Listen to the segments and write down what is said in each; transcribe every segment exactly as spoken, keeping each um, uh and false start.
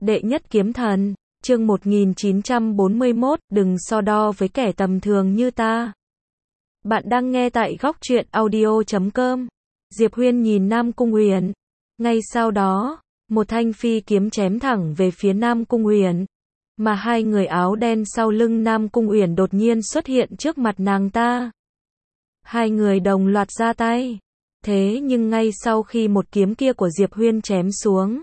Đệ nhất kiếm thần, chương một nghìn chín trăm bốn mươi mốt, đừng so đo với kẻ tầm thường như ta. Bạn đang nghe tại góc truyện audio chấm com. Diệp Huyên nhìn Nam Cung Uyển. Ngay sau đó, một thanh phi kiếm chém thẳng về phía Nam Cung Uyển. Mà hai người áo đen sau lưng Nam Cung Uyển đột nhiên xuất hiện trước mặt nàng ta. Hai người đồng loạt ra tay. Thế nhưng ngay sau khi một kiếm kia của Diệp Huyên chém xuống,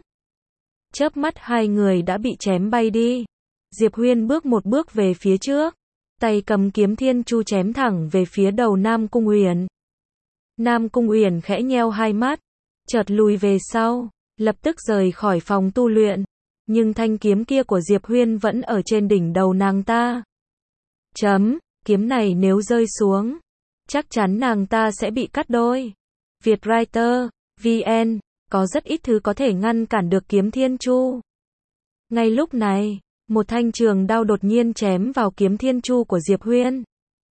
chớp mắt hai người đã bị chém bay đi. Diệp Huyên bước một bước về phía trước, tay cầm kiếm thiên chu chém thẳng về phía đầu Nam Cung Uyển. Nam Cung Uyển khẽ nheo hai mắt, chợt lùi về sau, lập tức rời khỏi phòng tu luyện. Nhưng thanh kiếm kia của Diệp Huyên vẫn ở trên đỉnh đầu nàng ta. Chấm, kiếm này nếu rơi xuống, chắc chắn nàng ta sẽ bị cắt đôi. Vietwriter, vê en, có rất ít thứ có thể ngăn cản được kiếm thiên chu. Ngay lúc này, một thanh trường đao đột nhiên chém vào kiếm thiên chu của Diệp Huyên.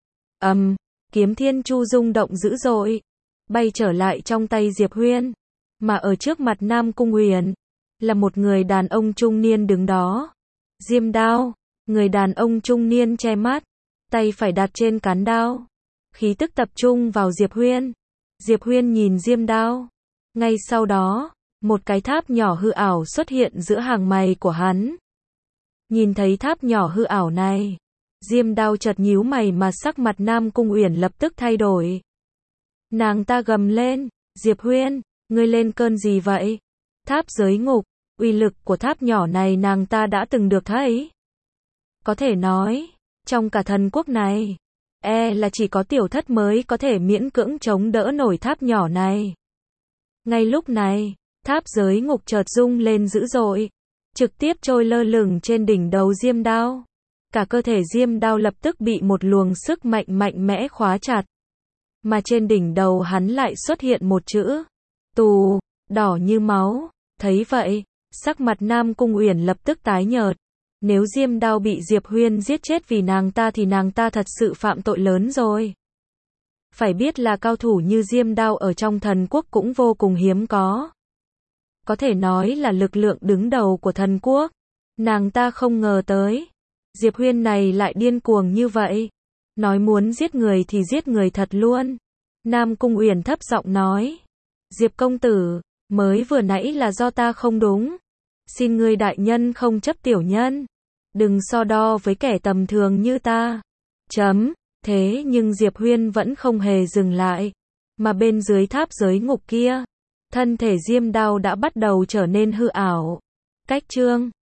Ầm, um, kiếm thiên chu rung động dữ dội, bay trở lại trong tay Diệp Huyên. Mà ở trước mặt Nam Cung Uyển, là một người đàn ông trung niên đứng đó. Diêm đao, người đàn ông trung niên che mắt, tay phải đặt trên cán đao, khí tức tập trung vào Diệp Huyên. Diệp Huyên nhìn diêm đao. Ngay sau đó, một cái tháp nhỏ hư ảo xuất hiện giữa hàng mày của hắn. Nhìn thấy tháp nhỏ hư ảo này, diêm đao chợt nhíu mày mà sắc mặt Nam Cung Uyển lập tức thay đổi. Nàng ta gầm lên, Diệp Huyên, ngươi lên cơn gì vậy? Tháp giới ngục, uy lực của tháp nhỏ này nàng ta đã từng được thấy. Có thể nói, trong cả thần quốc này, e là chỉ có tiểu thất mới có thể miễn cưỡng chống đỡ nổi tháp nhỏ này. Ngay lúc này, tháp giới ngục chợt rung lên dữ dội, trực tiếp trôi lơ lửng trên đỉnh đầu diêm đao. Cả cơ thể diêm đao lập tức bị một luồng sức mạnh mạnh mẽ khóa chặt. Mà trên đỉnh đầu hắn lại xuất hiện một chữ tù, đỏ như máu. Thấy vậy, sắc mặt Nam Cung Uyển lập tức tái nhợt. Nếu diêm đao bị Diệp Huyên giết chết vì nàng ta thì nàng ta thật sự phạm tội lớn rồi. Phải biết là cao thủ như diêm đao ở trong thần quốc cũng vô cùng hiếm có. Có thể nói là lực lượng đứng đầu của thần quốc. Nàng ta không ngờ tới, Diệp Huyên này lại điên cuồng như vậy. Nói muốn giết người thì giết người thật luôn. Nam Cung Uyển thấp giọng nói, Diệp công tử, mới vừa nãy là do ta không đúng. Xin ngươi đại nhân không chấp tiểu nhân. Đừng so đo với kẻ tầm thường như ta. Chấm. Thế nhưng Diệp Huyên vẫn không hề dừng lại. Mà bên dưới tháp giới ngục kia, thân thể diêm đao đã bắt đầu trở nên hư ảo. Cách chương